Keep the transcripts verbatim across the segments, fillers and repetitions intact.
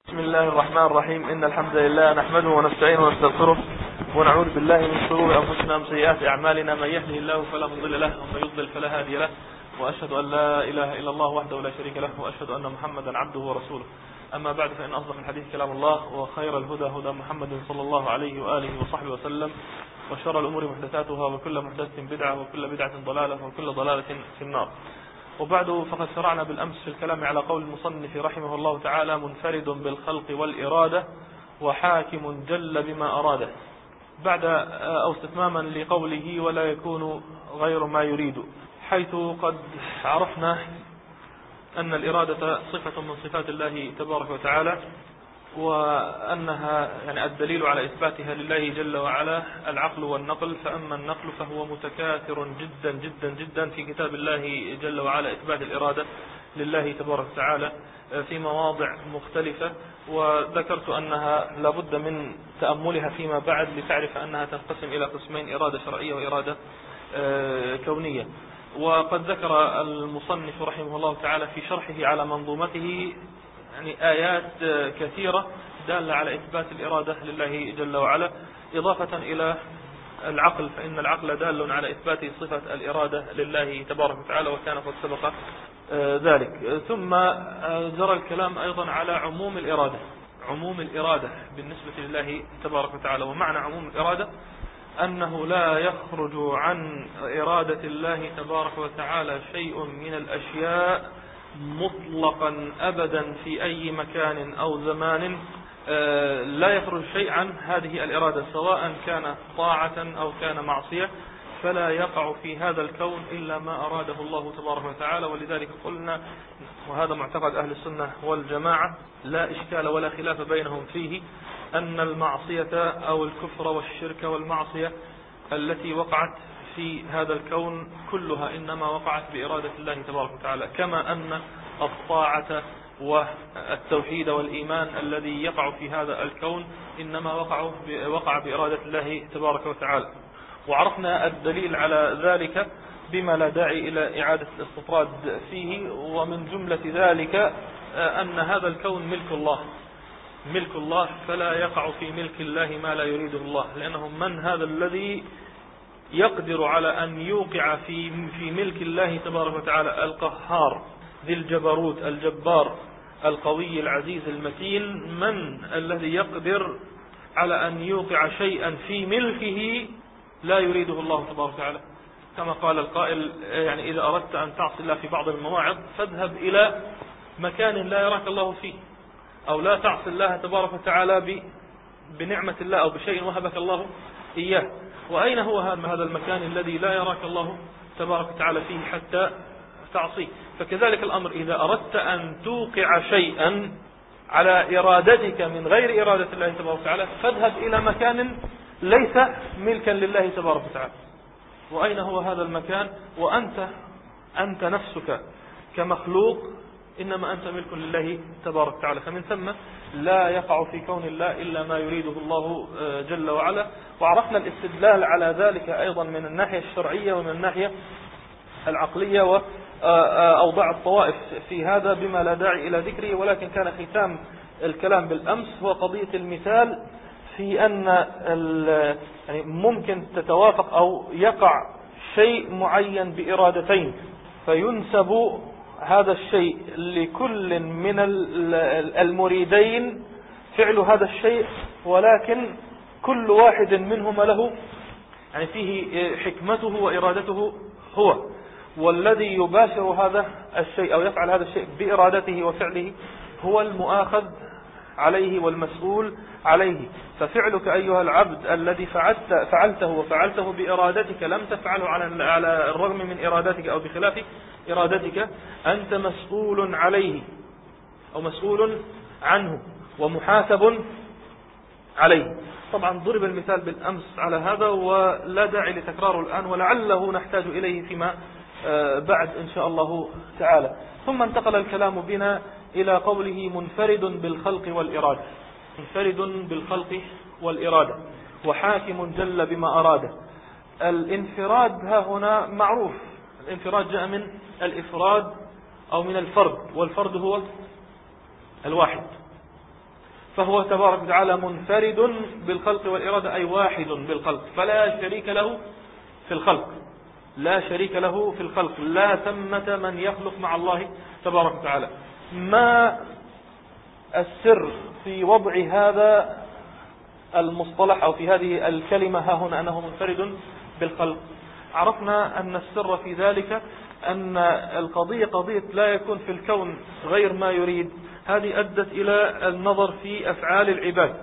بسم الله الرحمن الرحيم. إن الحمد لله نحمده ونستعينه ونستغفره ونعوذ بالله من شرور أنفسنا ومن سيئات أعمالنا. من يهده الله فلا مضل له ومن يضلل فلا هادي له، وأشهد أن لا إله إلا الله وحده لا شريك له، وأشهد أن محمدا عبده ورسوله. أما بعد، فإن أصدق الحديث كلام الله، وخير الهدى هدى محمد صلى الله عليه وآله وصحبه وسلم، وشر الأمور محدثاتها، وكل محدثة بدعة، وكل بدعة ضلالة، وكل ضلالة في النار. وبعد، فقد شرعنا بالأمس في الكلام على قول المصنف رحمه الله تعالى: منفرد بالخلق والإرادة وحاكم جل بما أراده، بعد أو استتماما لقوله: ولا يكون غير ما يريد، حيث قد عرفنا أن الإرادة صفة من صفات الله تبارك وتعالى، وأنها يعني الدليل على إثباتها لله جل وعلا العقل والنقل. فأما النقل فهو متكاثر جدا جدا جدا في كتاب الله جل وعلا إثبات الإرادة لله تبارك وتعالى في مواضع مختلفة، وذكرت أنها لابد من تأملها فيما بعد لتعرف أنها تنقسم إلى قسمين: إرادة شرعية وإرادة كونية. وقد ذكر المصنف رحمه الله تعالى في شرحه على منظومته يعني آيات كثيرة دالة على إثبات الإرادة لله جل وعلا، إضافة إلى العقل، فإن العقل دال على إثبات صفة الإرادة لله تبارك وتعالى، وكان قد سبق ذلك. ثم جرى الكلام أيضا على عموم الإرادة عموم الإرادة بالنسبة لله تبارك وتعالى. ومعنى عموم الإرادة أنه لا يخرج عن إرادة الله تبارك وتعالى شيء من الأشياء مطلقا أبدا في أي مكان أو زمان، لا يخرج شيء عن هذه الإرادة، سواء كان طاعة أو كان معصية، فلا يقع في هذا الكون إلا ما أراده الله تبارك وتعالى. ولذلك قلنا، وهذا معتقد أهل السنة والجماعة، لا إشكال ولا خلاف بينهم فيه، أن المعصية أو الكفر والشرك والمعصية التي وقعت في هذا الكون كلها إنما وقعت بإرادة الله تبارك وتعالى، كما أن الطاعة والتوحيد والإيمان الذي يقع في هذا الكون إنما وقع وقع بإرادة الله تبارك وتعالى. وعرفنا الدليل على ذلك بما لا داعي إلى إعادة الاستطراد فيه، ومن جملة ذلك أن هذا الكون ملك الله ملك الله فلا يقع في ملك الله ما لا يريده الله، لأنه من هذا الذي يقدر على أن يوقع في في ملك الله تبارك وتعالى القهار ذي الجبروت الجبار القوي العزيز المتين؟ من الذي يقدر على أن يوقع شيئا في ملكه لا يريده الله تبارك وتعالى؟ كما قال القائل: يعني إذا أردت أن تعصي الله في بعض المواعظ فاذهب إلى مكان لا يراك الله فيه، أو لا تعصي الله تبارك وتعالى بنعمة الله أو بشيء وهبك الله إياه. وأين هو هذا المكان الذي لا يراك الله تبارك وتعالى فيه حتى تعصيه؟ فكذلك الأمر، إذا أردت أن توقع شيئا على إرادتك من غير إرادة الله تبارك وتعالى فاذهب إلى مكان ليس ملكا لله تبارك وتعالى. وأين هو هذا المكان؟ وأنت أنت نفسك كمخلوق إنما أنت ملك لله تبارك وتعالى. فمن ثم لا يقع في كون الله إلا ما يريده الله جل وعلا. وعرفنا الاستدلال على ذلك أيضا من الناحية الشرعية ومن الناحية العقلية، وأوضاع الطوائف في هذا بما لا داعي إلى ذكره. ولكن كان ختام الكلام بالأمس هو قضية المثال في أن يعني ممكن تتوافق أو يقع شيء معين بإرادتين، فينسب هذا الشيء لكل من المريدين فعل هذا الشيء، ولكن كل واحد منهما له يعني فيه حكمته وإرادته هو، والذي يباشر هذا الشيء أو يفعل هذا الشيء بإرادته وفعله هو المؤاخذ عليه والمسؤول عليه. ففعلك أيها العبد الذي فعلت فعلته وفعلته بإرادتك، لم تفعله على الرغم من إرادتك أو بخلاف إرادتك، أنت مسؤول عليه أو مسؤول عنه ومحاسب عليه. طبعا ضرب المثال بالأمس على هذا ولا داعي لتكراره الآن، ولعله نحتاج إليه فيما بعد إن شاء الله تعالى. ثم انتقل الكلام بنا إلى قوله: منفرد بالخلق والإرادة منفرد بالخلق والإرادة وحاكم جل بما أراده. الانفراد ها هنا معروف، الانفراد جاء من الإفراد أو من الفرد، والفرد هو الواحد. فهو تبارك وتعالى منفرد بالخلق والإرادة، أي واحد بالخلق، فلا شريك له في الخلق، لا شريك له في الخلق، لا ثمة من يخلق مع الله تبارك وتعالى. ما السر في وضع هذا المصطلح أو في هذه الكلمة ها هنا أنه منفرد بالخلق؟ عرفنا أن السر في ذلك أن القضية قضية لا يكون في الكون غير ما يريد، هذه أدت إلى النظر في أفعال العباد،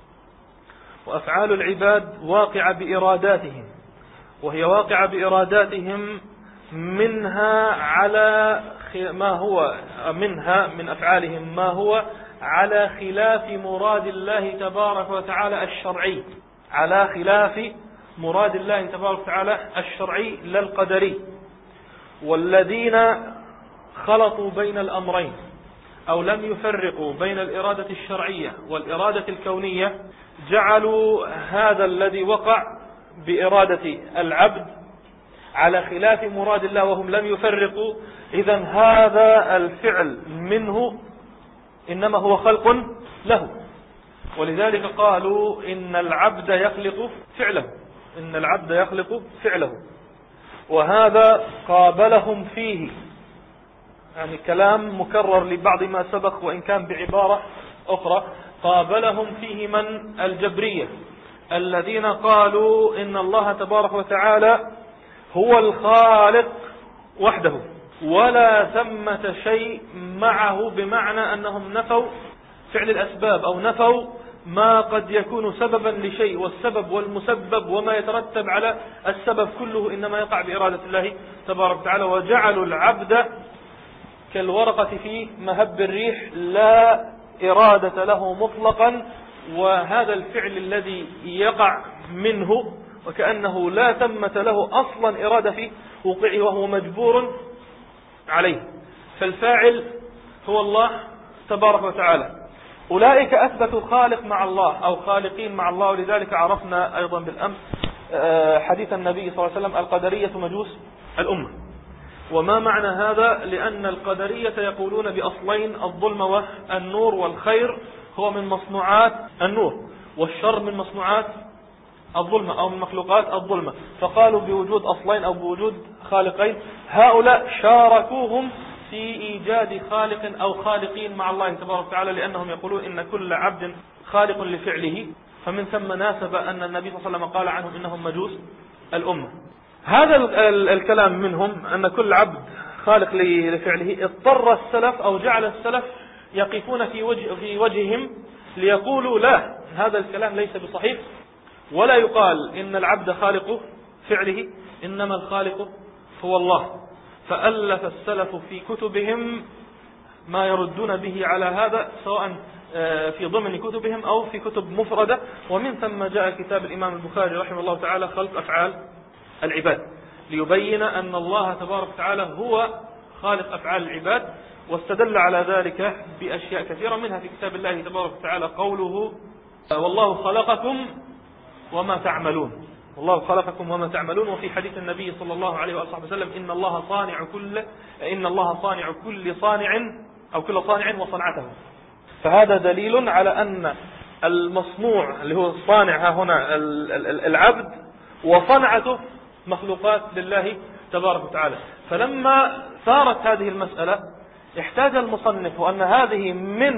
وأفعال العباد واقعة بإراداتهم، وهي واقعة بإراداتهم منها على ما هو منها من أفعالهم ما هو على خلاف مراد الله تبارك وتعالى الشرعي، على خلاف مراد الله تبارك وتعالى الشرعي لا القدري. والذين خلطوا بين الأمرين أو لم يفرقوا بين الإرادة الشرعية والإرادة الكونية جعلوا هذا الذي وقع بإرادة العبد على خلاف مراد الله وهم لم يفرقوا، إذن هذا الفعل منه إنما هو خلق له. ولذلك قالوا إن العبد يخلق فعله، إن العبد يخلق فعله، وهذا قابلهم فيه، يعني كلام مكرر لبعض ما سبق وإن كان بعبارة أخرى، قابلهم فيه من الجبرية الذين قالوا إن الله تبارك وتعالى هو الخالق وحده ولا ثمة شيء معه، بمعنى أنهم نفوا فعل الأسباب أو نفوا ما قد يكون سببا لشيء، والسبب والمسبب وما يترتب على السبب كله إنما يقع بإرادة الله تبارك وتعالى، وجعلوا العبد كالورقة في مهب الريح لا إرادة له مطلقا، وهذا الفعل الذي يقع منه وكأنه لا ثمة له أصلا إرادة في وقعه وهو مجبور عليه، فالفاعل هو الله تبارك وتعالى. أولئك أثبتوا خالق مع الله أو خالقين مع الله، ولذلك عرفنا أيضا بالأمس حديث النبي صلى الله عليه وسلم القدرية مجوس الأمة. وما معنى هذا؟ لأن القدرية يقولون بأصلين، الظلم والنور، والخير هو من مصنوعات النور والشر من مصنوعات الظلمة أو من مخلوقات الظلمة، فقالوا بوجود أصلين أو بوجود خالقين. هؤلاء شاركوهم في إيجاد خالق أو خالقين مع الله تبارك وتعالى، لأنهم يقولون إن كل عبد خالق لفعله، فمن ثم ناسب أن النبي صلى الله عليه وسلم قال عنهم إنهم مجوس الأمة. هذا الكلام منهم أن كل عبد خالق لفعله اضطر السلف أو جعل السلف يقفون في وجه في وجههم ليقولوا لا، هذا الكلام ليس بصحيح، ولا يقال إن العبد خالق فعله، إنما الخالق هو الله. فألف السلف في كتبهم ما يردون به على هذا، سواء في ضمن كتبهم أو في كتب مفردة، ومن ثم جاء كتاب الإمام البخاري رحمه الله تعالى خلق أفعال العباد، ليبين أن الله تبارك وتعالى هو خالق أفعال العباد، واستدل على ذلك بأشياء كثيرة، منها في كتاب الله تبارك وتعالى قوله والله خلقكم وما تعملون، والله خلقكم وما تعملون. وفي حديث النبي صلى الله عليه وآله وسلم إن الله صانع كل إن الله صانع كل صانع أو كل صانع وصنعته. فهذا دليل على أن المصنوع اللي هو الصانع هنا العبد وصنعته مخلوقات لله تبارك وتعالى. فلما ثارت هذه المسألة احتاج المصنف أن هذه من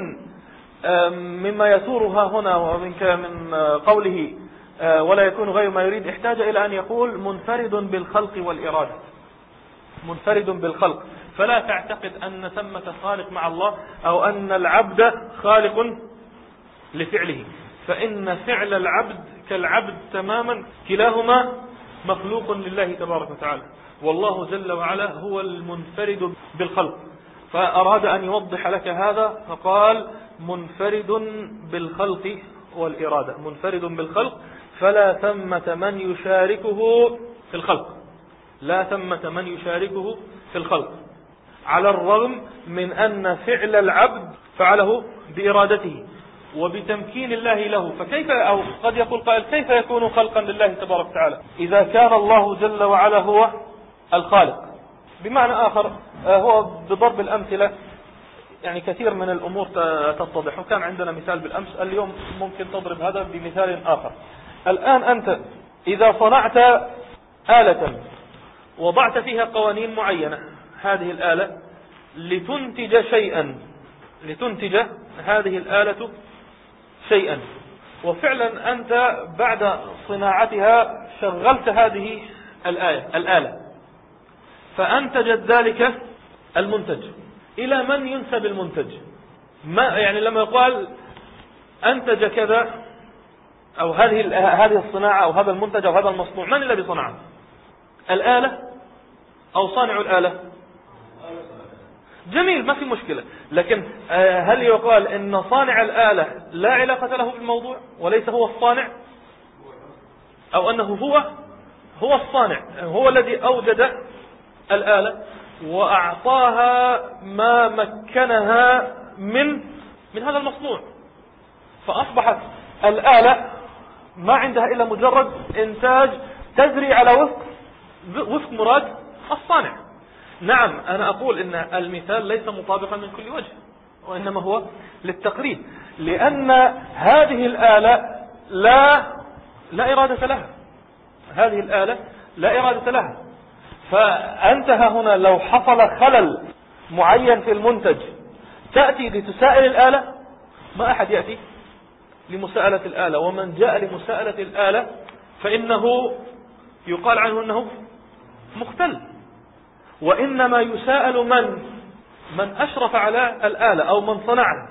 مما يثورها هنا ومن من قوله ولا يكون غير ما يريد، احتاج إلى أن يقول منفرد بالخلق والإرادة، منفرد بالخلق، فلا تعتقد أن ثمة خالق مع الله أو أن العبد خالق لفعله، فإن فعل العبد كالعبد تماما، كلاهما مخلوق لله تبارك وتعالى، والله جل وعلا هو المنفرد بالخلق. فأراد أن يوضح لك هذا فقال منفرد بالخلق والإرادة، منفرد بالخلق، فلا ثمة من يشاركه في الخلق، لا ثمة من يشاركه في الخلق، على الرغم من أن فعل العبد فعله بإرادته وبتمكين الله له. فكيف أو قد يقول قائل كيف يكون خلقا لله تبارك وتعالى إذا كان الله جل وعلا هو الخالق؟ بمعنى آخر هو بضرب الأمثلة يعني كثير من الأمور تتضح. وكان عندنا مثال بالأمس، اليوم ممكن تضرب هذا بمثال آخر. الآن أنت إذا صنعت آلة وضعت فيها قوانين معينة، هذه الآلة لتنتج شيئا، لتنتج هذه الآلة شيئا، وفعلا أنت بعد صناعتها شغلت هذه الآية الآلة فأنتجت ذلك المنتج. إلى من ينسب المنتج؟ ما يعني لما يقال أنتج كذا أو هذه هذه الصناعة أو هذا المنتج أو هذا المصنوع، من الذي صنعه؟ الآلة أو صانع الآلة؟ جميل، ما في مشكلة. لكن هل يقال إن صانع الآلة لا علاقة له بالموضوع وليس هو الصانع، أو أنه هو هو الصانع، هو الذي أوجد الآلة وأعطاها ما مكنها من من هذا المصنوع، فأصبحت الآلة ما عندها إلا مجرد إنتاج تجري على وفق وفق مراد الصانع. نعم، أنا أقول إن المثال ليس مطابقا من كل وجه، وإنما هو للتقريب، لأن هذه الآلة لا لا إرادة لها، هذه الآلة لا إرادة لها. فأنت هنا لو حصل خلل معين في المنتج تأتي لتسائل الآلة؟ ما أحد يأتي لمساءلة الآلة، ومن جاء لمساءلة الآلة فإنه يقال عنه أنه مختل. وإنما يساءل من من أشرف على الآلة أو من صنعها،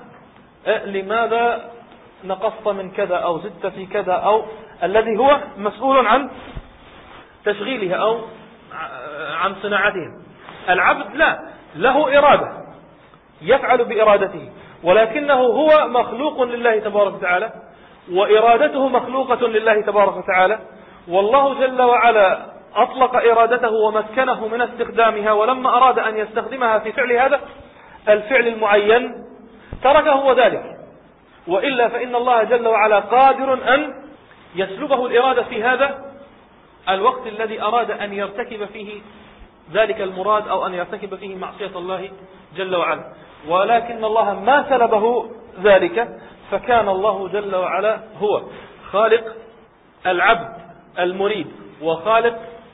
لماذا نقصت من كذا أو زدت في كذا، أو الذي هو مسؤول عن تشغيلها أو عن صناعتها. العبد لا، له إرادة يفعل بإرادته، ولكنه هو مخلوق لله تبارك وتعالى، وإرادته مخلوقة لله تبارك وتعالى، والله جل وعلا أطلق إرادته ومكنه من استخدامها، ولما أراد أن يستخدمها في فعل هذا الفعل المعين تركه هو ذلك. وإلا فإن الله جل وعلا قادر أن يسلبه الإرادة في هذا الوقت الذي أراد أن يرتكب فيه ذلك المراد أو أن يرتكب فيه معصية الله جل وعلا، ولكن الله ما سلبه ذلك، فكان الله جل وعلا هو خالق العبد المريد وخالق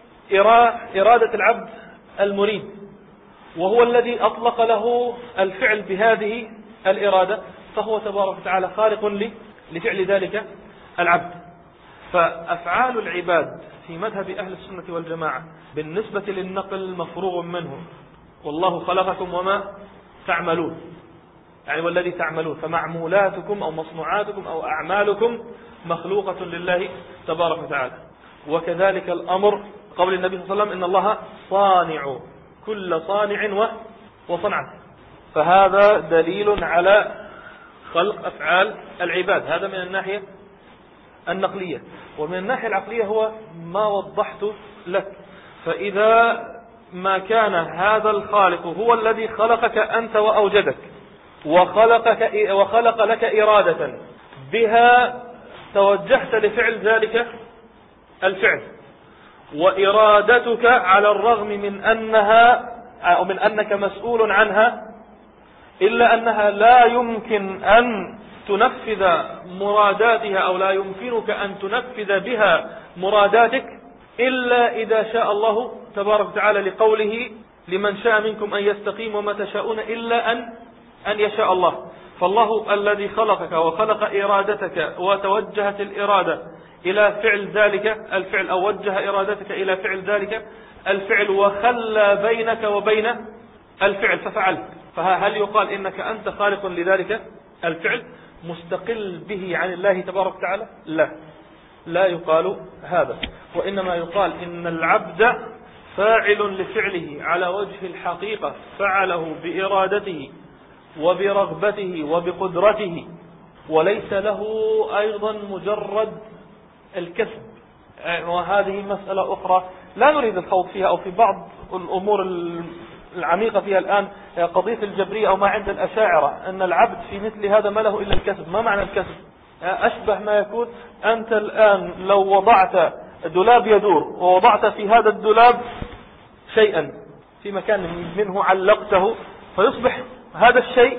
إرادة العبد المريد، وهو الذي أطلق له الفعل بهذه الإرادة، فهو تبارك وتعالى خالق لفعل ذلك العبد. فأفعال العباد في مذهب أهل السنة والجماعة بالنسبة للنقل مفروغ منه، والله خلقكم وما تعملون، يعني والذي تعملون، فمعمولاتكم أو مصنوعاتكم أو أعمالكم مخلوقة لله تبارك وتعالى. وكذلك الأمر قول النبي صلى الله عليه وسلم إن الله صانع كل صانع وصنعه، فهذا دليل على خلق أفعال العباد، هذا من الناحية النقلية. ومن الناحية العقلية هو ما وضحت لك. فإذا ما كان هذا الخالق هو الذي خلقك أنت وأوجدك وخلقك وخلق لك إرادة بها توجهت لفعل ذلك الفعل، وإرادتك على الرغم من أنها أو من أنك مسؤول عنها إلا أنها لا يمكن أن تنفذ مراداتها أو لا يمكنك أن تنفذ بها مراداتك إلا إذا شاء الله تبارك وتعالى، لقوله لمن شاء منكم أن يستقيم وما تشاءون إلا أن أن يشاء الله. فالله الذي خلقك وخلق إرادتك وتوجهت الإرادة إلى فعل ذلك الفعل أو وجه إرادتك إلى فعل ذلك الفعل وخلى بينك وبين الفعل ففعلت، فهل يقال إنك أنت خالق لذلك الفعل مستقل به عن الله تبارك وتعالى؟ لا، لا يقال هذا، وإنما يقال إن العبد فاعل لفعله على وجه الحقيقة، فعله بإرادته وبرغبته وبقدرته، وليس له أيضا مجرد الكسب. وهذه مسألة أخرى لا نريد الخوض فيها أو في بعض الأمور العميقة فيها الآن، قضية الجبرية أو ما عند الأشاعرة أن العبد في مثل هذا ما له إلا الكسب. ما معنى الكسب؟ أشبه ما يكون أنت الآن لو وضعت دولاب يدور ووضعت في هذا الدولاب شيئا في مكان منه علقته فيصبح هذا الشيء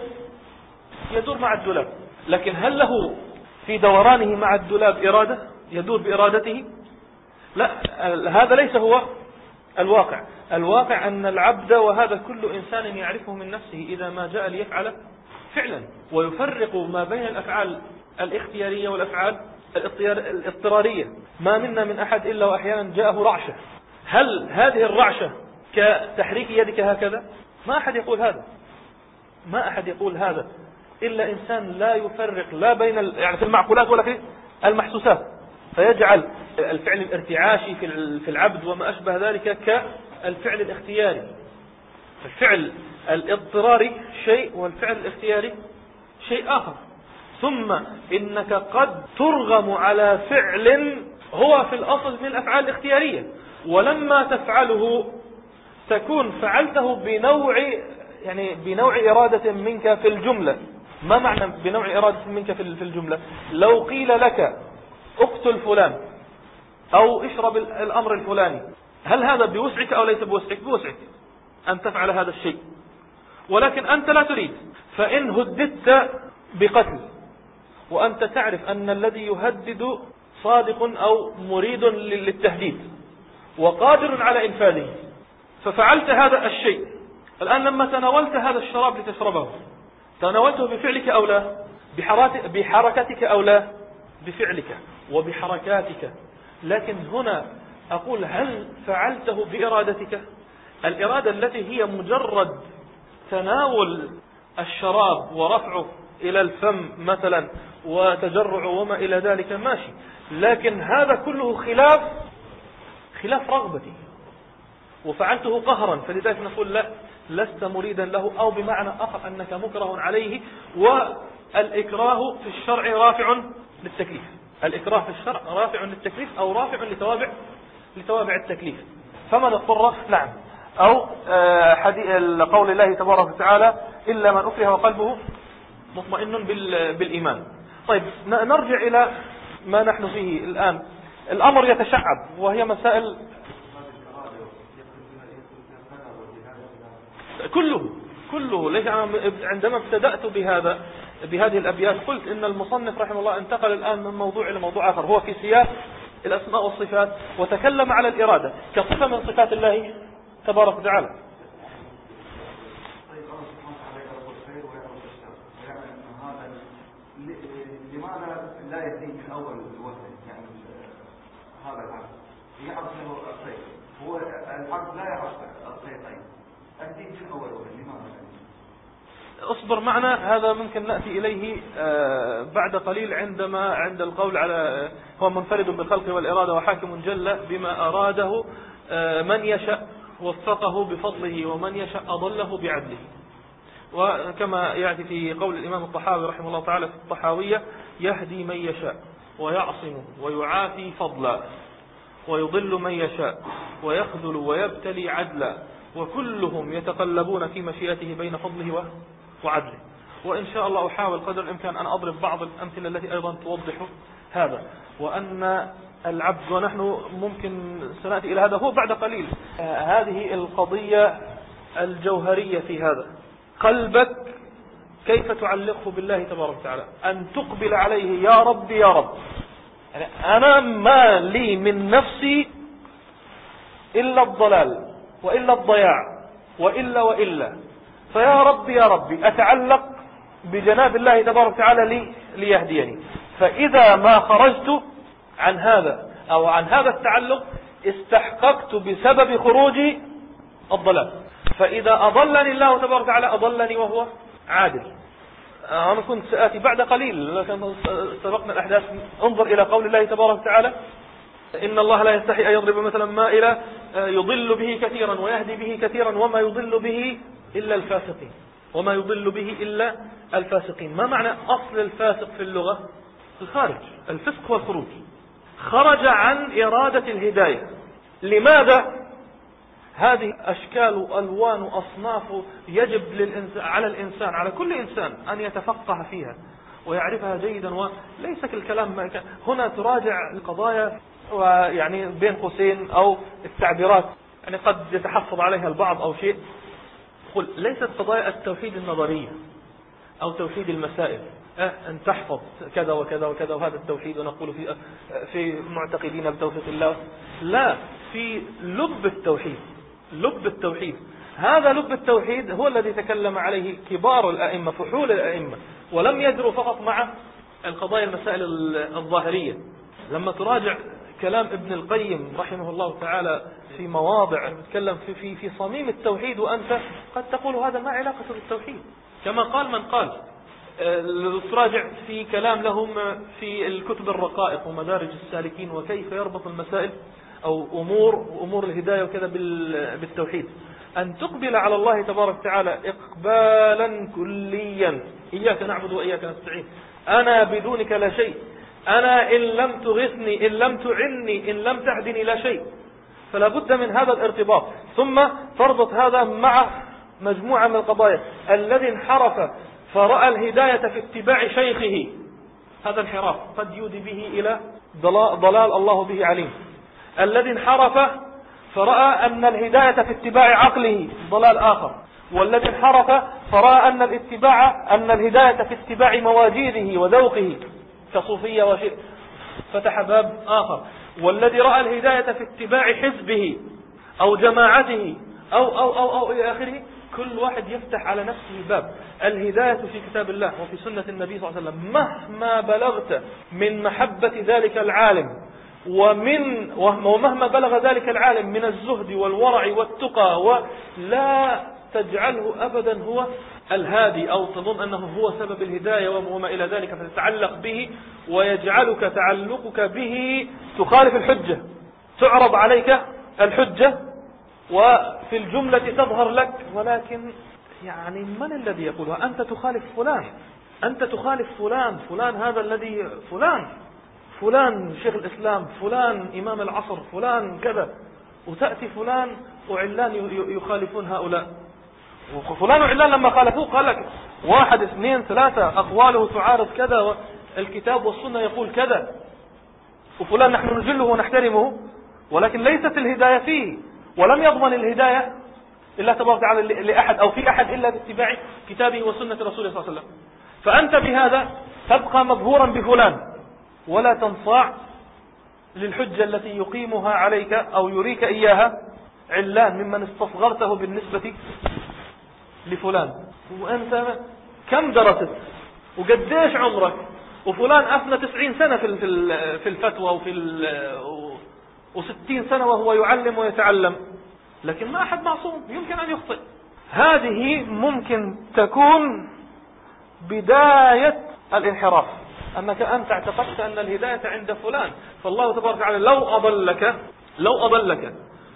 يدور مع الدولاب، لكن هل له في دورانه مع الدولاب إرادة يدور بإرادته؟ لا، هذا ليس هو الواقع. الواقع أن العبد، وهذا كل إنسان يعرفه من نفسه، إذا ما جاء ليفعل فعلا، ويفرق ما بين الأفعال الاختيارية والأفعال الاضطرارية. ما منا من أحد إلا وأحيانا جاءه رعشة، هل هذه الرعشة كتحريك يدك هكذا؟ ما أحد يقول هذا، ما أحد يقول هذا إلا إنسان لا يفرق لا بين يعني في المعقولات ولا في المحسوسات، فيجعل الفعل الارتعاشي في العبد وما أشبه ذلك كالفعل الاختياري. الفعل الاضطراري شيء والفعل الاختياري شيء آخر. ثم إنك قد ترغم على فعل هو في الأصل من الأفعال الاختيارية، ولما تفعله تكون فعلته بنوع يعني بنوع إرادة منك في الجملة. ما معنى بنوع إرادة منك في الجملة؟ لو قيل لك اقتل فلان أو اشرب الأمر الفلاني، هل هذا بوسعك أو ليس بوسعك؟ بوسعك أن تفعل هذا الشيء، ولكن أنت لا تريد. فإن هددت بقتل وأنت تعرف أن الذي يهدد صادق أو مريد للتهديد وقادر على إنفاذه، ففعلت هذا الشيء. الآن لما تناولت هذا الشراب لتشربه، تناولته بفعلك أو لا؟ بحركتك أو لا؟ بفعلك وبحركاتك. لكن هنا أقول هل فعلته بإرادتك؟ الإرادة التي هي مجرد تناول الشراب ورفعه إلى الفم مثلا وتجرع وما إلى ذلك ماشي، لكن هذا كله خلاف خلاف رغبتي وفعلته قهرا، فلذلك نقول لا، لست مريدا له، أو بمعنى آخر أنك مكره عليه. والإكراه في الشرع رافع للتكليف، الإكراه في الشرع رافع للتكليف أو رافع لتوابع لتوابع التكليف. فمن اضطر نعم، أو قول الله تبارك وتعالى إلا من أكره وقلبه مطمئن بالإيمان. طيب نرجع إلى ما نحن فيه الآن. الأمر يتشعب وهي مسائل كله كله ليس. عندما ابتدأت بهذا بهذه الأبيات قلت إن المصنف رحمه الله انتقل الآن من موضوع إلى موضوع آخر، هو في سياق الأسماء والصفات، وتكلم على الإرادة كصفة من صفات الله تبارك وتعالى. لماذا لا يأتي من أول الوثن؟ يعني هذا العقد يعرف له الخير، هو العقد لا يعرف الخيرين، أتي من أول وثن، لماذا؟ اصبر معنا، هذا ممكن نأتي إليه بعد قليل عندما عند القول على هو منفرد بالخلق والإرادة وحاكم جل بما أراده، من يشاء وفقه بفضله ومن يشاء أضله بعدله. وكما يأتي في قول الإمام الطحاوي رحمه الله تعالى في الطحاوية: يهدي من يشاء ويعصم ويعافي فضلا ويضل من يشاء ويخذل ويبتلي عدلا وكلهم يتقلبون في مشيئته بين فضله وعدله. وإن شاء الله أحاول قدر الإمكان أن أضرب بعض الأمثلة التي أيضا توضح هذا، وأن العبد، ونحن ممكن سنأتي إلى هذا هو بعد قليل. هذه القضية الجوهرية في هذا، قلبك كيف تعلقه بالله تبارك وتعالى، أن تقبل عليه يا رب يا رب. يعني أنا ما لي من نفسي إلا الضلال وإلا الضياع وإلا وإلا، فيا رب يا ربي أتعلق بجناب الله تبارك وتعالى لي ليهديني. فإذا ما خرجت عن هذا أو عن هذا التعلق استحققت بسبب خروجي الضلال. فإذا أضلني الله تبارك وتعالى أضلني وهو عادل. أنا كنت سآتي بعد قليل لكن سبقنا الأحداث. انظر إلى قول الله تبارك وتعالى: إن الله لا يستحي أن يضرب مثلا ما إلى يضل به كثيرا ويهدي به كثيرا وما يضل به إلا الفاسقين وما يضل به إلا الفاسقين. ما معنى أصل الفاسق في اللغة؟ الخارج، الفسق هو الخروج، خرج عن إرادة الهداية. لماذا؟ هذه أشكال ألوان أصناف يجب للإنسان على الإنسان على كل إنسان أن يتفقه فيها ويعرفها جيدا، وليس الكلام هنا تراجع القضايا ويعني بين قوسين أو التعبيرات يعني قد يتحفظ عليها البعض أو شيء، قل ليست قضايا التوحيد النظرية أو توحيد المسائل، أه أن تحفظ كذا وكذا وكذا وهذا التوحيد ونقول في في معتقدين بتوفيق الله. لا، في لب التوحيد، لب التوحيد هذا لب التوحيد هو الذي تكلم عليه كبار الأئمة فحول الأئمة، ولم يجروا فقط مع القضايا المسائل الظاهرية. لما تراجع كلام ابن القيم رحمه الله تعالى في مواضع يتكلم في في في صميم التوحيد، وأنت قد تقول هذا ما علاقة بالتوحيد، كما قال من قال. تراجع في كلام لهم في الكتب الرقائق ومدارج السالكين وكيف يربط المسائل أو أمور أمور الهداية وكذا بالتوحيد، أن تقبل على الله تبارك وتعالى إقبالا كليا، إياك نعبد وإياك نستعين، أنا بدونك لا شيء، أنا إن لم تغثني إن لم تعني إن لم تهدني لا شيء. فلا بد من هذا الارتباط، ثم تربط هذا مع مجموعة من القضايا. الذي انحرف فرأى الهداية في اتباع شيخه، هذا انحراف قد يودي به إلى ضلال الله به عليم. الذي انحرف فرأى أن الهداية في اتباع عقله، ضلال آخر. والذي انحرف فرأى أن الاتباع أن الهداية في اتباع مواجيده وذوقه كصوفية وشرك، فتح باب آخر. والذي رأى الهداية في اتباع حزبه أو جماعته أو أو أو أو إلى آخره، كل واحد يفتح على نفسه باب. الهداية في كتاب الله وفي سنة النبي صلى الله عليه وسلم، مهما بلغت من محبة ذلك العالم ومن ومهما بلغ ذلك العالم من الزهد والورع والتقى، ولا تجعله أبدا هو الهادي أو تظن أنه هو سبب الهداية وما إلى ذلك، فتتعلق به ويجعلك تعلقك به تخالف الحجة، تعرض عليك الحجة وفي الجملة تظهر لك، ولكن يعني من الذي يقولها؟ أنت تخالف فلان، أنت تخالف فلان، فلان هذا الذي فلان فلان شيخ الإسلام، فلان إمام العصر، فلان كذا، وتأتي فلان وعلان يخالفون هؤلاء. وفلان وعلان لما خالفوه قال لك واحد اثنين ثلاثة أقواله تعارض كذا، والكتاب والسنة يقول كذا، وفلان نحن نجله ونحترمه، ولكن ليست الهداية فيه، ولم يضمن الهداية إلا تبارك وتعالى لأحد أو في أحد إلا باتباع كتابه وسنة رسوله صلى الله عليه وسلم. فأنت بهذا تبقى مبهورا بفلان، ولا تنصاع للحجة التي يقيمها عليك أو يريك إياها علان ممن استصغرته بالنسبة لفلان. وأنت كم درست وقديش عمرك، وفلان أفنى تسعين سنة في الفتوى وفي وستين سنة وهو يعلم ويتعلم، لكن ما أحد معصوم، يمكن أن يخطئ. هذه ممكن تكون بداية الانحراف، أنك أنت اعتقدت أن الهداية عند فلان، فالله تبارك وتعالى لو أضلك لو أضلك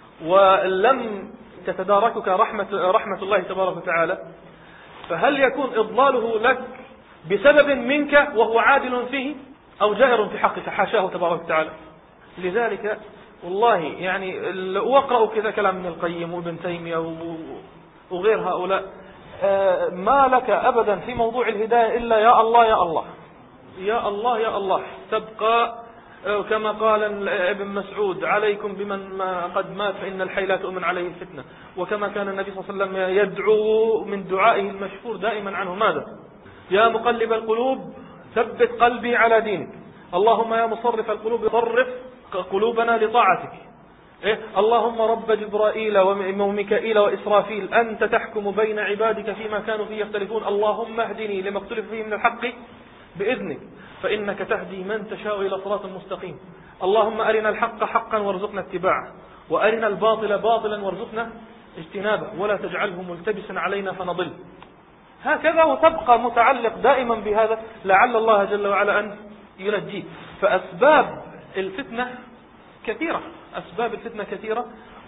ولم تتداركك رحمة, رحمة الله تبارك وتعالى، فهل يكون إضلاله لك بسبب منك وهو عادل فيه أو جائر في حقك؟ حاشاه تبارك وتعالى. لذلك والله يعني وأقرأوا كذا كلام من القيم وابن تيمية وغير هؤلاء، ما لك أبدا في موضوع الهداية إلا يا الله يا الله يا الله يا الله. تبقى كما قال ابن مسعود عليكم بمن ما قد مات فإن الحي لا تؤمن عليه الفتنة. وكما كان النبي صلى الله عليه وسلم يدعو من دعائه المشهور دائما عنه ماذا؟ يا مقلب القلوب ثبت قلبي على دينك، اللهم يا مصرف القلوب صرف قلوبنا لطاعتك. إيه؟ اللهم رب جبرائيل وميكائيل وإسرافيل أنت تحكم بين عبادك فيما كانوا فيه يختلفون، اللهم اهدني لما اختلف فيه من الحق بإذنك فإنك تهدي من تشاء إلى صراط مستقيم. اللهم أرنا الحق حقا وارزقنا اتباعه، وأرنا الباطل باطلا وارزقنا اجتنابه، ولا تجعله ملتبسا علينا فنضل. هكذا وتبقى متعلق دائما بهذا، لعل الله جل وعلا أن ينجيه. فأسباب الفتنة كثيرة، أسباب الفتنة كثيرة،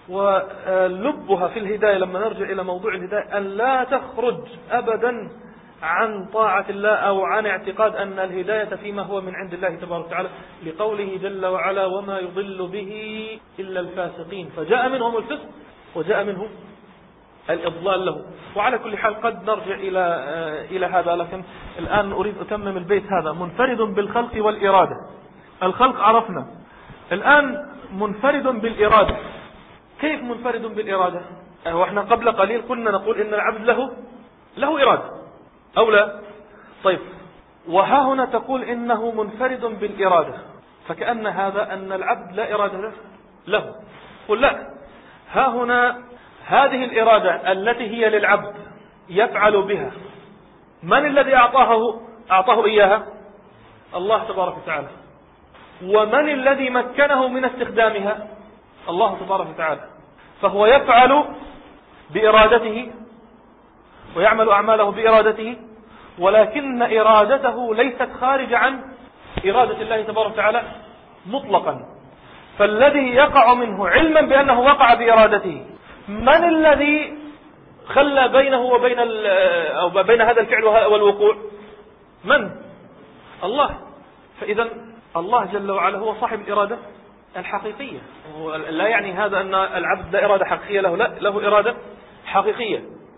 ولبها في الهداية لما نرجع إلى موضوع الهداية أن لا تخرج أبدا عن طاعة الله أو عن اعتقاد أن الهداية فيما هو من عند الله تبارك وتعالى، لقوله جل وعلا وما يضل به إلا الفاسقين، فجاء منهم الفسق وجاء منهم الإضلال له. وعلى كل حال قد نرجع إلى إلى هذا، لكن الآن أريد أتمم البيت هذا. منفرد بالخلق والإرادة، الخلق عرفنا، الآن منفرد بالإرادة. كيف منفرد بالإرادة؟ واحنا قبل قليل كنا نقول إن العبد له له إرادة أو لا؟ طيب، وها هنا تقول إنه منفرد بالإرادة، فكأن هذا أن العبد لا إرادة له, له. قل لا، ها هنا هذه الإرادة التي هي للعبد يفعل بها، من الذي أعطاه أعطاه إياها؟ الله تبارك وتعالى. ومن الذي مكنه من استخدامها؟ الله تبارك وتعالى. فهو يفعل بإرادته ويعمل أعماله بإرادته، ولكن إرادته ليست خارج عن إرادة الله تبارك وتعالى مطلقا. فالذي يقع منه علما بأنه وقع بإرادته، من الذي خلى بينه وبين أو بين هذا الفعل والوقوع؟ من؟ الله. فإذا الله جل وعلا هو صاحب الإرادة الحقيقية. لا يعني هذا أن العبد لا إرادة حقيقية له، لا، له إرادة حقيقية.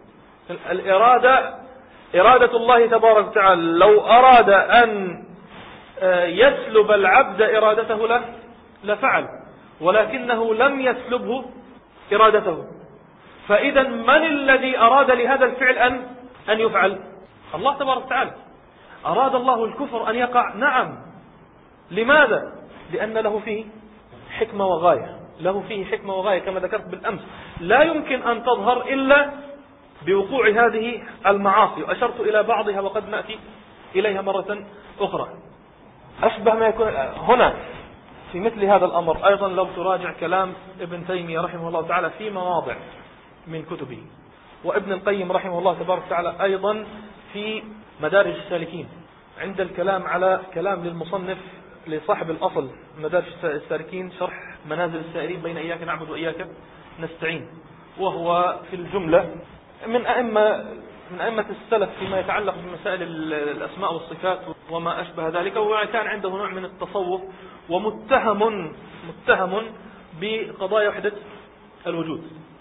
الإرادة إرادة الله تبارك وتعالى، لو أراد أن يسلب العبد إرادته له لفعل، ولكنه لم يسلبه إرادته. فإذا من الذي أراد لهذا الفعل أن أن يفعل؟ الله تبارك وتعالى. أراد الله الكفر أن يقع، نعم. لماذا؟ لأن له فيه حكمة وغاية، له فيه حكمة وغاية كما ذكرت بالأمس، لا يمكن أن تظهر إلا بوقوع هذه المعاصي، وأشرت إلى بعضها وقد نأتي إليها مرة أخرى. أشبه ما يكون هنا في مثل هذا الأمر أيضا لو تراجع كلام ابن تيمية رحمه الله تعالى في مواضع من كتبه، وابن القيم رحمه الله تبارك وتعالى أيضا في مدارج السالكين، عند الكلام على كلام للمصنف لصاحب الأصل مدارج السالكين شرح منازل السائرين بين إياك نعبد وإياك نستعين، وهو في الجملة من أئمة من أئمة السلف فيما يتعلق بمسائل الأسماء والصفات وما أشبه ذلك، وكان عنده نوع من التصوف، ومتهم متهم بقضايا وحدة الوجود.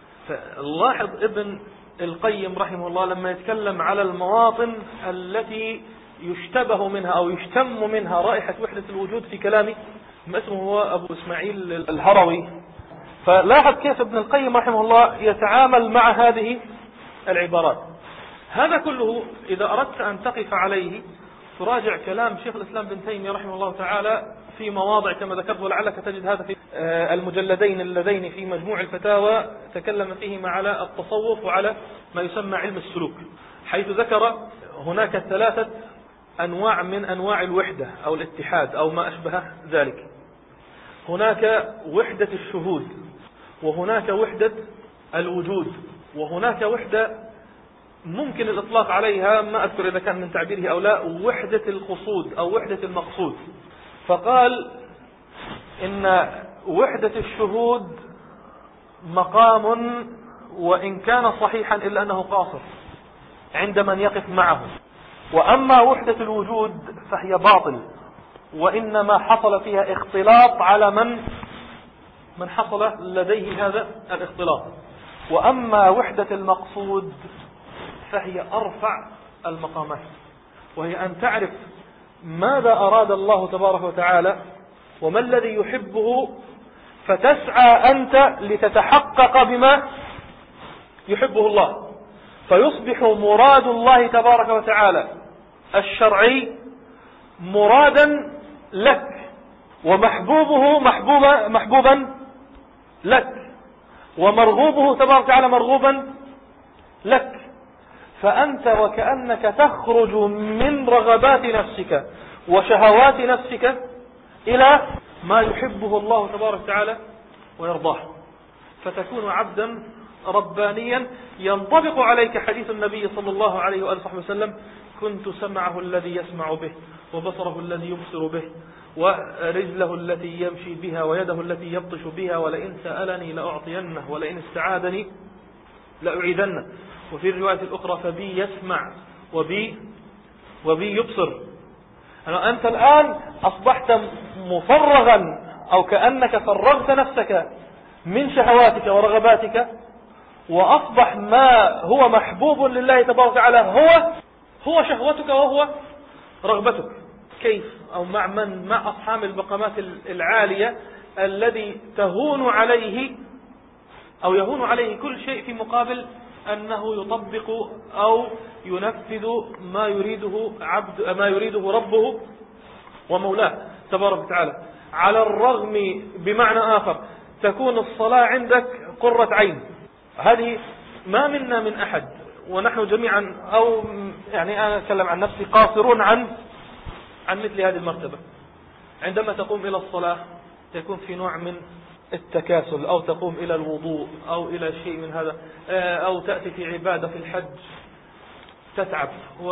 فلاحظ ابن القيم رحمه الله لما يتكلم على المواطن التي يشتبه منها أو يشتم منها رائحة وحدة الوجود في كلامه، ما اسمه هو أبو إسماعيل الهروي، فلاحظ كيف ابن القيم رحمه الله يتعامل مع هذه العبارات. هذا كله إذا أردت أن تقف عليه تراجع كلام شيخ الإسلام بن تيمية رحمه الله تعالى في مواضع كما ذكرت، ولعلك تجد هذا في المجلدين اللذين في مجموع الفتاوى تكلم فيهما على التصوف وعلى ما يسمى علم السلوك، حيث ذكر هناك ثلاثة أنواع من أنواع الوحدة أو الاتحاد أو ما أشبه ذلك. هناك وحدة الشهود، وهناك وحدة الوجود، وهناك وحدة ممكن الإطلاق عليها، ما أذكر إذا كان من تعبيره أو لا، وحدة القصود أو وحدة المقصود. فقال إن وحدة الشهود مقام وإن كان صحيحا إلا أنه قاصر عند من يقف معه، وأما وحدة الوجود فهي باطل، وإنما حصل فيها اختلاط على من من حصل لديه هذا الاختلاط. وأما وحدة المقصود فهي أرفع المقامات، وهي أن تعرف ماذا أراد الله تبارك وتعالى وما الذي يحبه، فتسعى أنت لتتحقق بما يحبه الله، فيصبح مراد الله تبارك وتعالى الشرعي مرادا لك، ومحبوبه محبوبا محبوبا لك، ومرغوبه تبارك وتعالى مرغوبا لك. فأنت وكأنك تخرج من رغبات نفسك وشهوات نفسك إلى ما يحبه الله تبارك وتعالى ويرضاه، فتكون عبدا ربانيا. ينطبق عليك حديث النبي صلى الله عليه وآله وسلم: كنت سمعه الذي يسمع به، وبصره الذي يبصر به، ورجله التي يمشي بها، ويده التي يبطش بها، ولئن سألني لأعطينه، ولئن استعاذني لأعيذنه. وفي الرواية الأخرى: فبي يسمع وبي وبي يبصر. أنت الآن أصبحت مفرغا، أو كأنك فرغت نفسك من شهواتك ورغباتك، وأصبح ما هو محبوب لله تبارك وتعالى هو هو شهوتك وهو رغبتك. كيف؟ أو مع من؟ مع أصحاب المقامات العالية الذي تهون عليه أو يهون عليه كل شيء في مقابل أنه يطبق أو ينفذ ما يريده عبد ما يريده ربه ومولاه تبارك وتعالى. على الرغم بمعنى آخر تكون الصلاة عندك قرة عين. هذه ما منا من أحد، ونحن جميعا أو يعني أنا أتكلم عن نفسي قاصرون عن عن مثل هذه المرتبة. عندما تقوم إلى الصلاة تكون في نوع من التكاسل، أو تقوم إلى الوضوء أو إلى شيء من هذا، أو تأتي في عبادة في الحج تتعب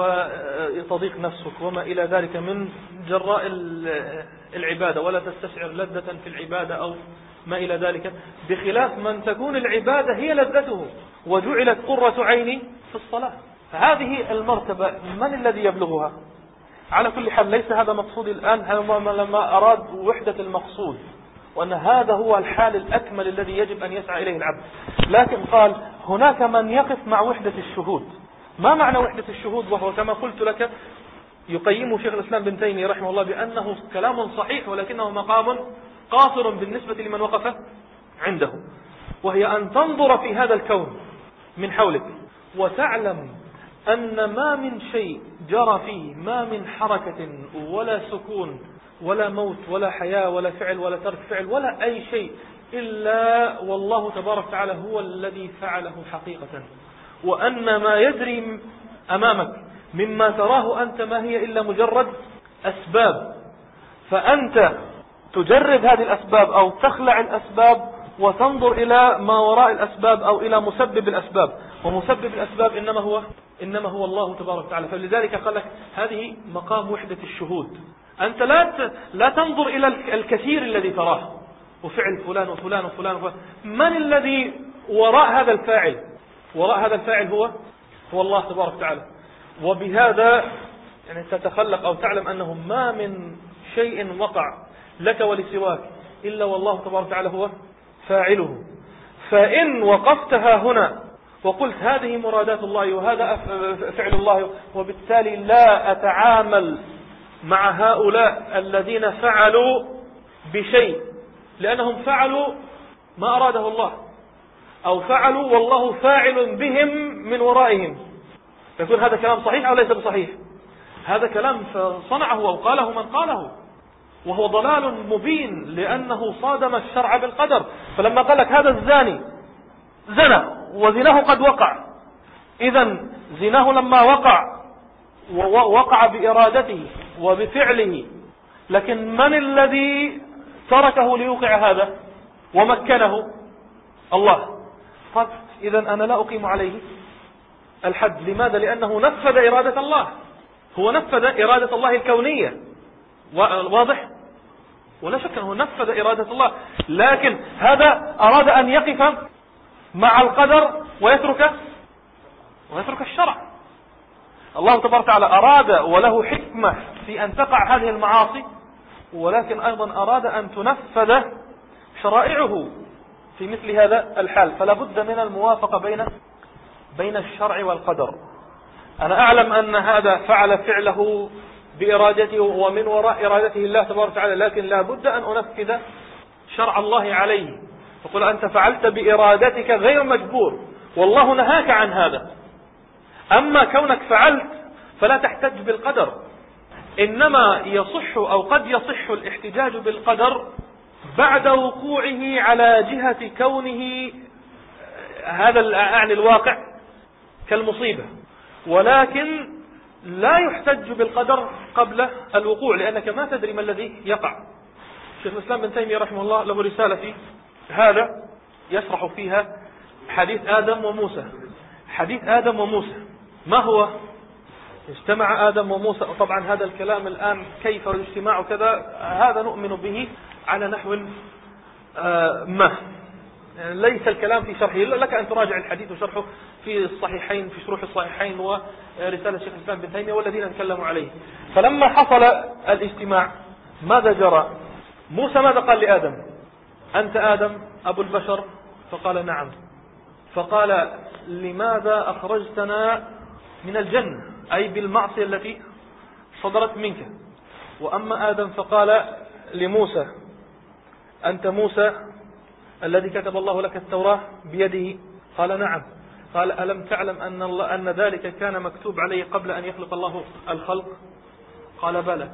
وتضيق نفسك وما إلى ذلك من جراء العبادة، ولا تستشعر لذة في العبادة أو ما إلى ذلك، بخلاف من تكون العبادة هي لذته وجعلت قرة عيني في الصلاة. هذه المرتبة من الذي يبلغها؟ على كل حال ليس هذا مقصودي الآن، لما أراد وحدة المقصود، وأن هذا هو الحال الأكمل الذي يجب أن يسعى إليه العبد. لكن قال هناك من يقف مع وحدة الشهود. ما معنى وحدة الشهود؟ وهو كما قلت لك يقيمه شيخ الإسلام بن تيمية رحمه الله بأنه كلام صحيح، ولكنه مقام قاصر بالنسبة لمن وقف عنده، وهي أن تنظر في هذا الكون من حولك وتعلم أن ما من شيء جرى فيه، ما من حركة ولا سكون ولا موت ولا حياة ولا فعل ولا ترك فعل ولا أي شيء إلا والله تبارك وتعالى هو الذي فعله حقيقة، وأن ما يجري أمامك مما تراه أنت ما هي إلا مجرد أسباب، فأنت تجرد هذه الأسباب أو تخلع الأسباب وتنظر إلى ما وراء الأسباب أو إلى مسبب الأسباب، ومسبب الأسباب إنما هو إنما هو الله تبارك وتعالى. فلذلك قال لك هذه مقام وحدة الشهود. أنت لا لا تنظر إلى الكثير الذي تراه وفعل فلان وفلان وفلان وفلان. من الذي وراء هذا الفاعل؟ وراء هذا الفاعل هو هو الله تبارك وتعالى. وبهذا يعني تتخلق أو تعلم أنه ما من شيء وقع لك ولسواك إلا والله تبارك وتعالى هو فاعله. فإن وقفتها هنا وقلت هذه مرادات الله وهذا فعل الله، وبالتالي لا أتعامل مع هؤلاء الذين فعلوا بشيء لأنهم فعلوا ما أراده الله، أو فعلوا والله فاعل بهم من ورائهم، يكون هذا كلام صحيح أو ليس بصحيح؟ هذا كلام صنعه أو قاله من قاله، وهو ضلال مبين لأنه صادم الشرع بالقدر. فلما قال لك هذا الزاني زنى وزناه قد وقع، إذن زناه لما وقع ووقع بإرادته وبفعله، لكن من الذي تركه ليوقع هذا ومكنه؟ الله. طيب إذن أنا لا أقيم عليه الحد. لماذا؟ لأنه نفذ إرادة الله، هو نفذ إرادة الله الكونية، واضح؟ ولا شك أنه نفذ إرادة الله، لكن هذا أراد أن يقف مع القدر ويترك ويترك الشرع. الله تبارك وتعالى أراد وله حكمة في أن تقع هذه المعاصي، ولكن أيضا أراد أن تنفذ شرائعه في مثل هذا الحال. فلا بد من الموافقة بين بين الشرع والقدر. أنا أعلم أن هذا فعل فعله بإرادته ومن وراء إرادته الله تبارك وتعالى، لكن لا بد أن أنفذ شرع الله عليه. فقل أنت فعلت بإرادتك غير مجبور، والله نهاك عن هذا. أما كونك فعلت فلا تحتج بالقدر، إنما يصح أو قد يصح الاحتجاج بالقدر بعد وقوعه على جهة كونه هذا أعني الواقع كالمصيبة، ولكن لا يحتج بالقدر قبل الوقوع، لأنك ما تدري ما الذي يقع. شيخ الإسلام بن تيمية رحمه الله له رسالة في هذا يشرح فيها حديث آدم وموسى. حديث آدم وموسى ما هو؟ اجتمع آدم وموسى. طبعا هذا الكلام الآن كيف الاجتماع كذا، هذا نؤمن به على نحو ما، ليس الكلام في شرحه، لك أن تراجع الحديث وشرحه في الصحيحين، في شروح الصحيحين ورسالة الشيخ الإسلام بن تيمية والذين تكلموا عليه. فلما حصل الاجتماع ماذا جرى؟ موسى ماذا قال لآدم؟ أنت آدم أبو البشر؟ فقال نعم. فقال لماذا أخرجتنا من الجنة، أي بالمعصية التي صدرت منك؟ وأما آدم فقال لموسى أنت موسى الذي كتب الله لك التوراة بيده؟ قال نعم. قال ألم تعلم أن, الله أن ذلك كان مكتوب عليه قبل أن يخلق الله الخلق؟ قال بلى.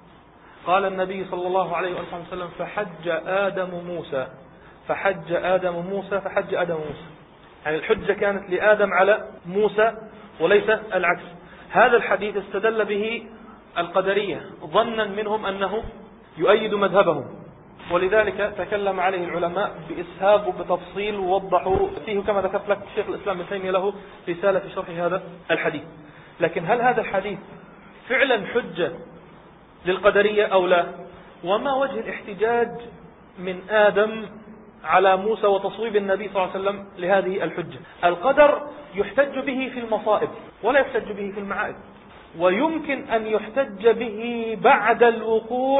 قال النبي صلى الله عليه وسلم فحج آدم موسى فحج آدم موسى فحج آدم موسى، يعني الحجة كانت لآدم على موسى وليس العكس. هذا الحديث استدل به القدرية ظنا منهم أنه يؤيد مذهبهم، ولذلك تكلم عليه العلماء بإسهاب وبتفصيل ووضحوا فيه، كما ذكرت لك شيخ الإسلام ابن تيمية له رسالة في شرح هذا الحديث. لكن هل هذا الحديث فعلا حجة للقدرية أو لا؟ وما وجه الاحتجاج من آدم على موسى وتصويب النبي صلى الله عليه وسلم لهذه الحجة؟ القدر يحتج به في المصائب ولا يحتج به في المعائب، ويمكن أن يحتج به بعد الوقوع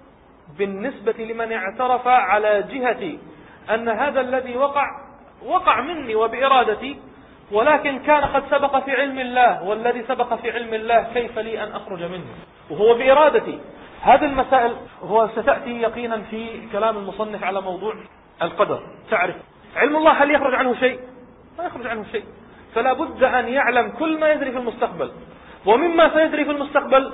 بالنسبة لمن اعترف على جهة أن هذا الذي وقع وقع مني وبإرادتي، ولكن كان قد سبق في علم الله، والذي سبق في علم الله كيف لي أن أخرج منه وهو بإرادتي. هذه المسائل هو ستأتي يقينا في كلام المصنف على موضوع القدر. تعرف علم الله هل يخرج عنه شيء؟ ما يخرج عنه شيء، فلا بد أن يعلم كل ما يجري في المستقبل، ومما سيجري في المستقبل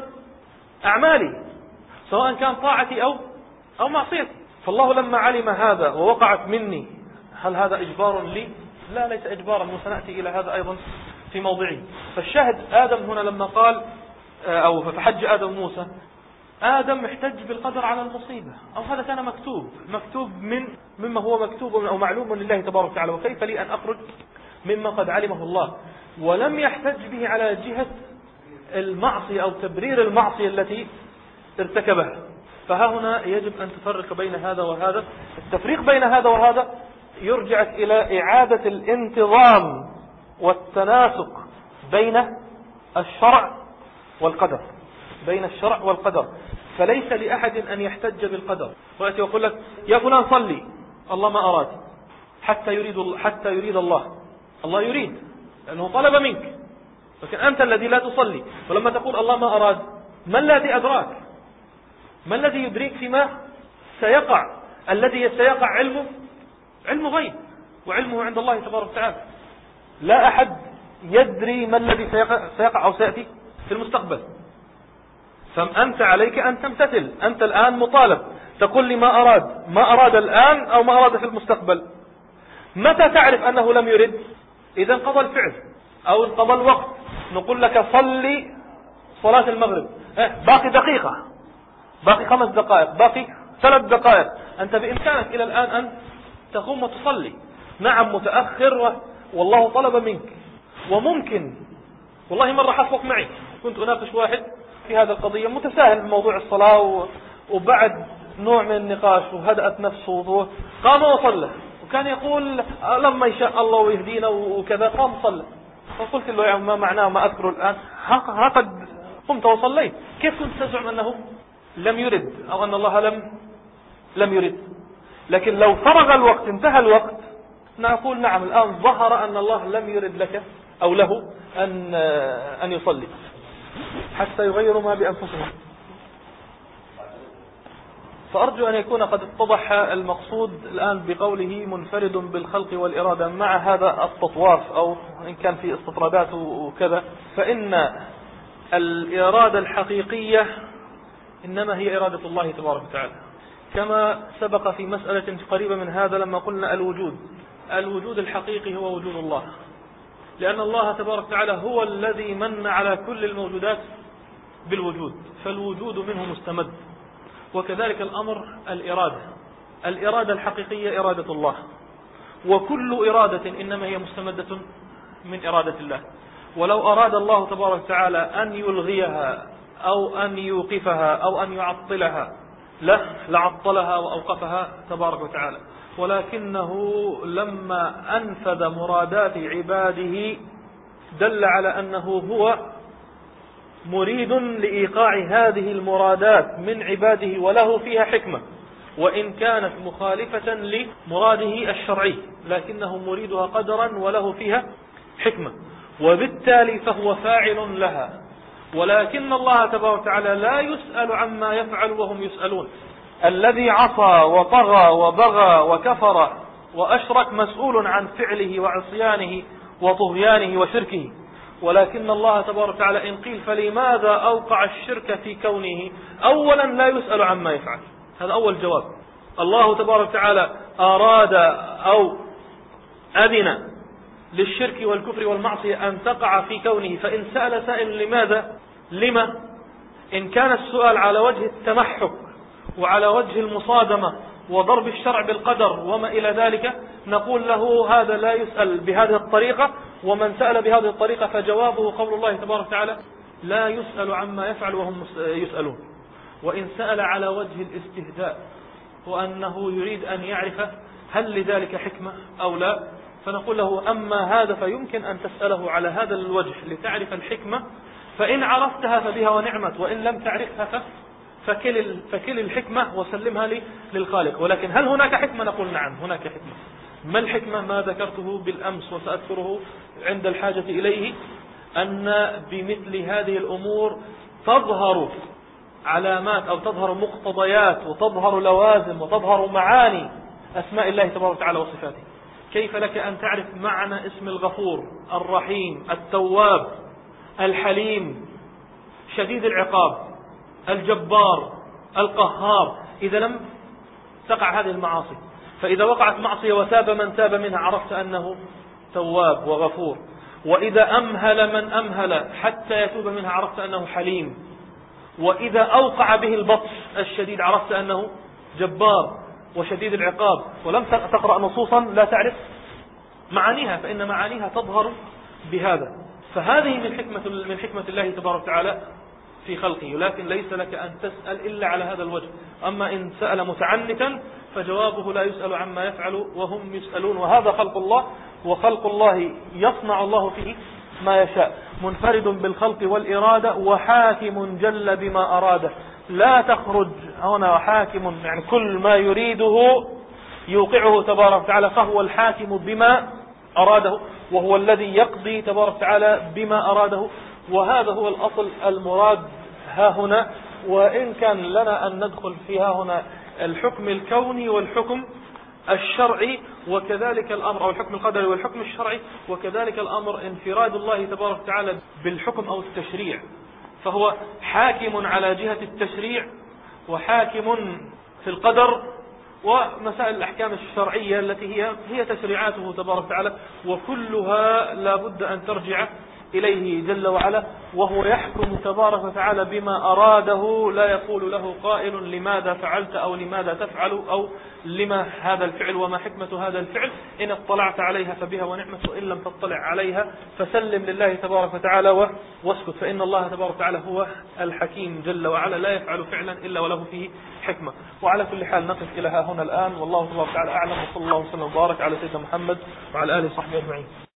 أعمالي سواء كان طاعتي أو أو معصيتي. فالله لما علم هذا ووقعت مني، هل هذا إجبار لي؟ لا، ليس إجبارا، وسنأتي إلى هذا أيضا في موضعه. فالشاهد آدم هنا لما قال أو فحج آدم موسى، آدم احتج بالقدر على المصيبة، أو هذا كان مكتوب مكتوب من مما هو مكتوب أو معلوم لله تبارك وتعالى، وكيف لي أن أخرج مما قد علمه الله؟ ولم يحتج به على جهة المعصية أو تبرير المعصية التي ارتكبها. فها هنا يجب أن تفرق بين هذا وهذا. التفريق بين هذا وهذا يرجعك إلى إعادة الانتظام والتناسق بين الشرع والقدر بين الشرع والقدر. فليس لأحد أن يحتج بالقدر ويأتي ويقول لك يا فلان صلي، الله ما أراد، حتى يريد حتى يريد الله الله يريد لأنه طلب منك، لكن أنت الذي لا تصلي. ولما تقول الله ما أراد، ما الذي أدراك؟ ما الذي يدريك فيما سيقع؟ الذي سيقع علمه علم غيب، وعلمه عند الله تبارك وتعالى. لا أحد يدري ما الذي سيقع, سيقع أو سيأتي في المستقبل. فأنت عليك أن تمتثل. أنت الآن مطالب تقول لي ما أراد ما أراد الآن أو ما أراد في المستقبل. متى تعرف أنه لم يرد؟ إذا انقضى الفعل أو انقضى الوقت. نقول لك صلي صلاة المغرب، باقي دقيقة، باقي خمس دقائق، باقي ثلاث دقائق، أنت بإمكانك إلى الآن أن تقوم وتصلي. نعم متأخر والله طلب منك. وممكن والله مرة حصلت معي، كنت أناقش واحد في هذا القضية متساهل بموضوع الصلاة، وبعد نوع من النقاش وهدأت نفسه قام وصلى، وكان يقول لما يشاء الله ويهدينا وكذا قام صلى. فقلت له يا ما معناه ما أذكره الآن، ها قد قمت وصليت، كيف كنت تزعم أنه لم يرد أو أن الله لم لم يرد؟ لكن لو فرغ الوقت انتهى الوقت نقول نعم الآن ظهر أن الله لم يرد لك أو له أن أن يصلي حتى يغيروا ما بأنفسهم. فأرجو أن يكون قد اتضح المقصود الآن بقوله منفرد بالخلق والإرادة، مع هذا التطواف أو إن كان في استطرادات وكذا. فإن الإرادة الحقيقية إنما هي إرادة الله تبارك وتعالى، كما سبق في مسألة قريبة من هذا لما قلنا الوجود الوجود الحقيقي هو وجود الله، لأن الله تبارك وتعالى هو الذي من على كل الموجودات بالوجود، فالوجود منه مستمد. وكذلك الأمر الإرادة الإرادة الحقيقية إرادة الله، وكل إرادة إنما هي مستمدة من إرادة الله. ولو أراد الله تبارك وتعالى أن يلغيها أو أن يوقفها أو أن يعطلها لا لعطلها وأوقفها تبارك وتعالى، ولكنه لما أنفذ مرادات عباده دل على أنه هو مريد لإيقاع هذه المرادات من عباده، وله فيها حكمة وإن كانت مخالفة لمراده الشرعي، لكنه مريدها قدرا وله فيها حكمة، وبالتالي فهو فاعل لها. ولكن الله تبارك وتعالى لا يسأل عما يفعل وهم يسألون. الذي عصى وطغى وبغى وكفر وأشرك مسؤول عن فعله وعصيانه وطغيانه وشركه. ولكن الله تبارك وتعالى إن قيل فلماذا أوقع الشرك في كونه؟ أولا لا يسأل عما يفعل، هذا أول جواب. الله تبارك وتعالى أراد أو أذن للشرك والكفر والمعصية أن تقع في كونه، فإن سأل سائل لماذا؟ لما؟ إن كان السؤال على وجه التمحك وعلى وجه المصادمة وضرب الشرع بالقدر وما إلى ذلك، نقول له هذا لا يسأل بهذه الطريقة، ومن سأل بهذه الطريقة فجوابه قول الله تبارك وتعالى لا يسأل عما يفعل وهم يسألون. وإن سأل على وجه الاستهزاء وأنه يريد أن يعرف هل لذلك حكمة أو لا، فنقول له أما هذا فيمكن أن تسأله على هذا الوجه لتعرف الحكمة، فإن عرفتها فبها ونعمت، وإن لم تعرفها فكل, فكل الحكمة وسلمها للخالق. ولكن هل هناك حكمة؟ نقول نعم هناك حكمة. ما الحكمة؟ ما ذكرته بالأمس وسأذكره عند الحاجة إليه، أن بمثل هذه الأمور تظهر علامات أو تظهر مقتضيات وتظهر لوازم وتظهر معاني أسماء الله تبارك وتعالى وصفاته. كيف لك أن تعرف معنى اسم الغفور الرحيم التواب الحليم شديد العقاب الجبار القهار إذا لم تقع هذه المعاصي؟ فإذا وقعت معصية وتاب من تاب منها عرفت أنه تواب وغفور، وإذا أمهل من أمهل حتى يتوب منها عرفت أنه حليم، وإذا أوقع به البطش الشديد عرفت أنه جبار وشديد العقاب. ولم تقرأ نصوصا لا تعرف معانيها، فإن معانيها تظهر بهذا. فهذه من حكمة من حكمة الله تبارك وتعالى في خلقه، لكن ليس لك أن تسأل إلا على هذا الوجه. أما إن سأل متعنتا فجوابه لا يسأل عما يفعل وهم يسألون، وهذا خلق الله، وخلق الله يصنع الله فيه ما يشاء، منفرد بالخلق والإرادة، وحاكم جل بما أراده. لا تخرج هنا حاكم، يعني كل ما يريده يوقعه تبارك وتعالى، فهو الحاكم بما أراده، وهو الذي يقضي تبارك وتعالى بما أراده. وهذا هو الأصل المراد ها هنا. وإن كان لنا أن ندخل في ها هنا الحكم الكوني والحكم الشرعي، وكذلك الأمر أو الحكم القدري والحكم الشرعي، وكذلك الأمر انفراد الله تبارك وتعالى بالحكم أو التشريع، فهو حاكم على جهة التشريع وحاكم في القدر ومسائل الأحكام الشرعية التي هي هي تشريعاته تبارك وتعالى، وكلها لا بد أن ترجع إليه جل وعلا، وهو يحكم تبارك وتعالى بما أراده. لا يقول له قائل لماذا فعلت أو لماذا تفعل أو لما هذا الفعل وما حكمة هذا الفعل. إن اطلعت عليها فبها ونعمت، وإن لم تطلع عليها فسلم لله تبارك وتعالى واسكت، فإن الله تبارك وتعالى هو الحكيم جل وعلا، لا يفعل فعلا إلا وله فيه حكمة. وعلى كل حال نقف إلى ها هنا الآن، والله تبارك وتعالى أعلم، وصلى الله وسلم وبارك على سيدنا محمد وعلى آله وصحبه أجمعين.